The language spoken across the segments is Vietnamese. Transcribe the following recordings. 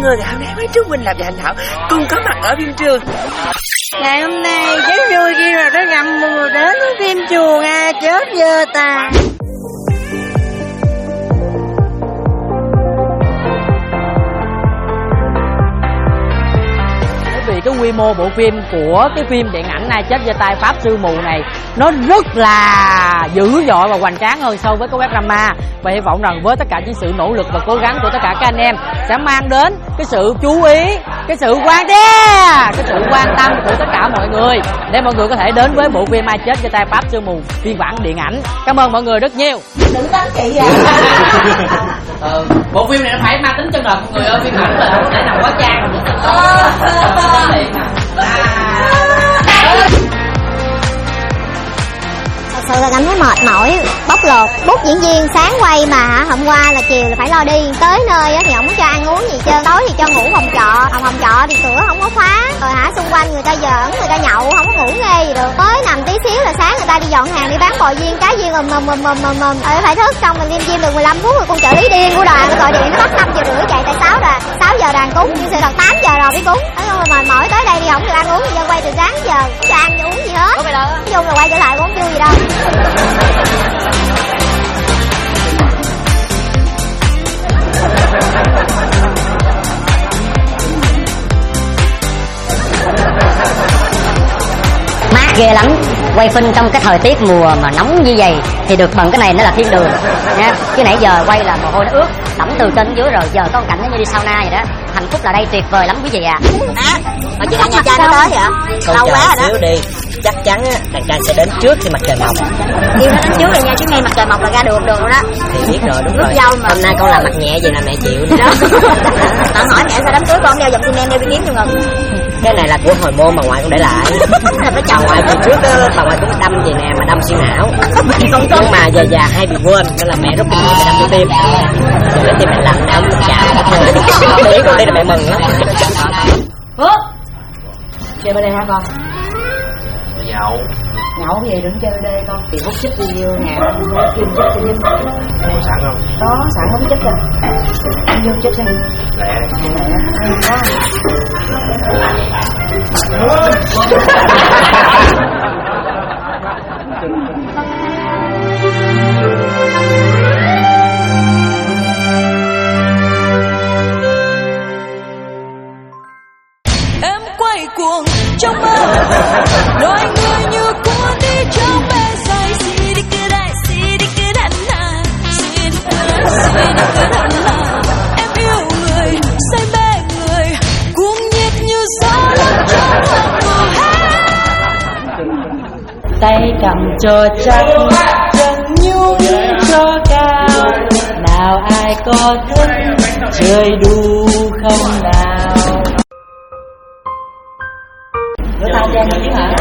người, ngày hôm nay mấy chú Minh làm và Hành Thảo cùng có mặt ở phim trường. Ngày hôm nay rất vui khi mà có gặp mùa đến với phim chuồng chết dơ ta. Vì cái quy mô bộ phim của cái phim điện ảnh Ai Chết Giơ Tay Pháp Sư Mù này nó rất là dữ dội và hoành tráng hơn so với cái web drama, và hy vọng rằng với tất cả những sự nỗ lực và cố gắng của tất cả các anh em sẽ mang đến cái sự chú ý, cái sự quan tâm của tất cả mọi người để mọi người có thể đến với bộ phim Ai Chết Giơ Tay Pháp Sư Mù phiên bản điện ảnh. Cảm ơn mọi người rất nhiều. Đừng đánh chị à. Bộ phim này nó phải mang tính chân thật mọi người ơi, phiên bản là không thể nào quá trang được. Thật sự là cảm thấy mệt mỏi, bóc lột. Bút diễn viên sáng quay mà hôm qua là chiều là phải lo đi tới nơi thì không có cho ăn uống gì trơn, tối thì cho ngủ phòng trọ, phòng trọ thì cửa không có khóa, rồi xung quanh người ta giỡn, người ta nhậu không có ngủ nghe gì được. Tới nằm tí xíu là sáng người ta đi dọn hàng, đi bán bò viên, cá viên rồi phải thức, xong mình liêm diêm được 15 phút rồi con trợ lý điên của đoàn nó gọi điện, nó bắt 5 giờ rưỡi chạy tại 6 giờ đoàn cúng, nhưng sự thật 8 giờ rồi mới cúng. Nói chung là mệt mỏi, tới đây thì không được ăn uống gì, quay từ sáng giờ không cho ăn uống gì hết. Nói chung là quay trở lại cũng không vui gì đâu. Mát ghê lắm, quay phim trong cái thời tiết mùa mà nóng như vậy thì được bằng cái này nó là thiên đường nha. Chứ nãy giờ quay là mồ hôi nó ướt đẫm từ trên đến dưới rồi, giờ có một cảnh như đi sauna vậy đó. Hạnh phúc là đây, tuyệt vời lắm quý vị ạ. Mà chị đang nhà trai nó tới vậy? Lâu quá rồi đó. Đi, chắc chắn đàn trai sẽ đến trước khi mặt trời mọc. Kêu nó đến trước rồi nha, chứ ngay mặt trời mọc là ra đường rồi đó. Thì biết rồi, đúng rồi. Mà. Hôm nay con làm mặt nhẹ vậy là mẹ chịu nữa đó. Bạn hỏi mẹ sao đám cưới con đeo vòng kim em đeo bí kiếm vô ngực. Cái này là của hồi môn bà ngoại con để lại. Phải chồng bà ngoại từ trước đó, bà ngoại cũng đâm vậy nè mà đâm xuyên não. Nhưng mà già hay bị quên nên là mẹ rút kinh nghiệm đâm vô tim. Rồi cái tim mẹ lạnh đâm chả. Để con đây là mẹ mừng lắm. Phước, chơi bên đây hả con? Nhậu. Nhậu cái gì đừng chơi bên đây con. Thì hút chích đi vô nhà, kim chích cho giúp. Có sẵn không? Có sẵn hút chích rồi. Anh vô chích đi. Lẹ. Em quay cuồng trong mơ, loài người như cuốn đi trong mê say. Xì đi cứ đại, xì đi cứ đàn na, xì đi cứ đại, xì đi cứ đàn na. Em yêu người, say mê người, cuồng nhiệt như gió lốc trong hồng mùa hè. Tay cầm cho chắc, chân nhún cho cao. Nào ai có thích chơi đu không nào? Rửa tay cho em chứ hả?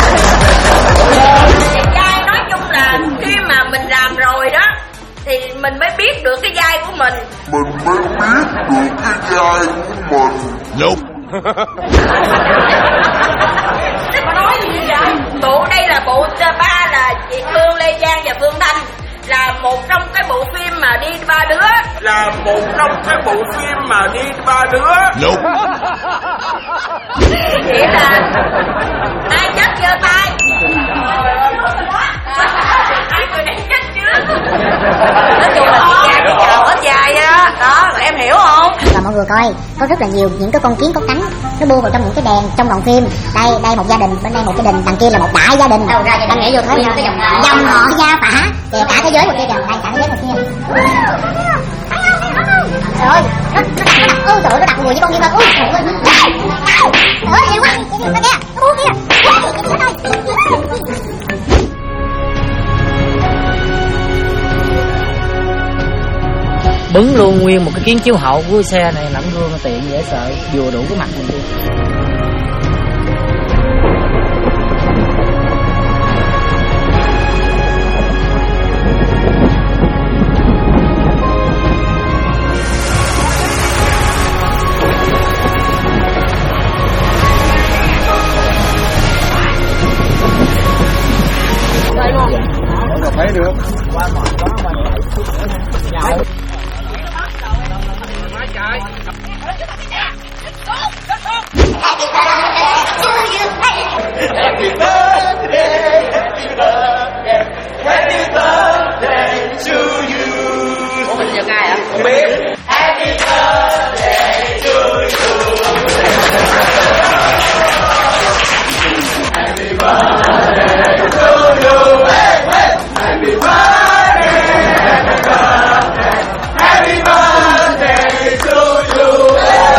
Vai nói chung là khi mà mình làm rồi đó thì mình mới biết được cái vai của mình. Nope. Nói gì vậy? Bộ đây là bộ 3 là chị Phương, Lê Giang và Phương Thanh, là một trong cái bộ phim mà đi ba đứa. Nope. Vậy là ai chết giơ tay. Ai người này chết chưa? Nói chung là chị dài cái chào hết dài á. Đó, em hiểu không? Và mọi người coi, có rất là nhiều những cái con kiến có cánh nó bu vào trong những cái đèn trong đoạn phim. Đây một gia đình, bên đây một gia đình, đằng kia là một đại gia đình. Đâu ra vậy? Anh nghĩ vô thấy cái dòng họ gia phả, kể cả thế giới một kia kìa, đây cả thế giới một kia. Trời ơi, nó đặt người với con kia mà. Trời ơi, nhiều quá. Cái gì kia? Nó bu kia. Bứng luôn nguyên một cái kiến chiếu hậu của xe này, lẫn gương tiện dễ sợ, vừa đủ cái mặt mình luôn. Thấy được. trời. Happy birthday, happy birthday, happy birthday to you. Ủa mình giật ai hả? Không biết. Happy birthday to you. Happy birthday to you. Hey, hey. Happy birthday, happy birthday, happy birthday to you.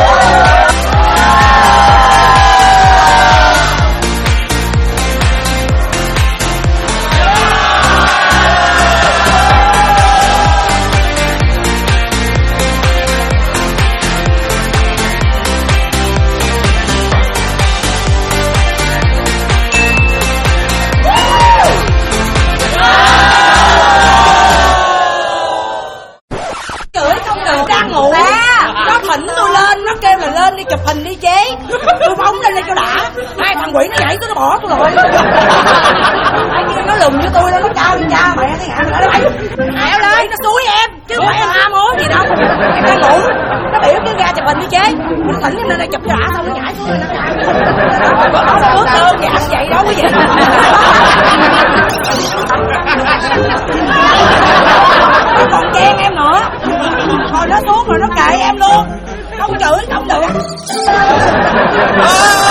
Đi chụp hình đi chế, tôi phóng lên đây cho đã. Hai thằng quỷ nó nhảy tôi nó bỏ tôi rồi. Hai kia nó lùm với tôi nó cao cha mẹ cái ngã nó lại leo lên nó xúi em chứ không phải em ham hố gì đâu. Em đang ngủ nó biểu cứ ra chụp hình đi chế, nó tỉnh em lên đây chụp cho đã xong nó nhảy xuống nó bước đơn giản vậy đâu có gì. Nó còn chen em nữa, rồi nó xuống rồi nó kệ em luôn. Không chửi không được.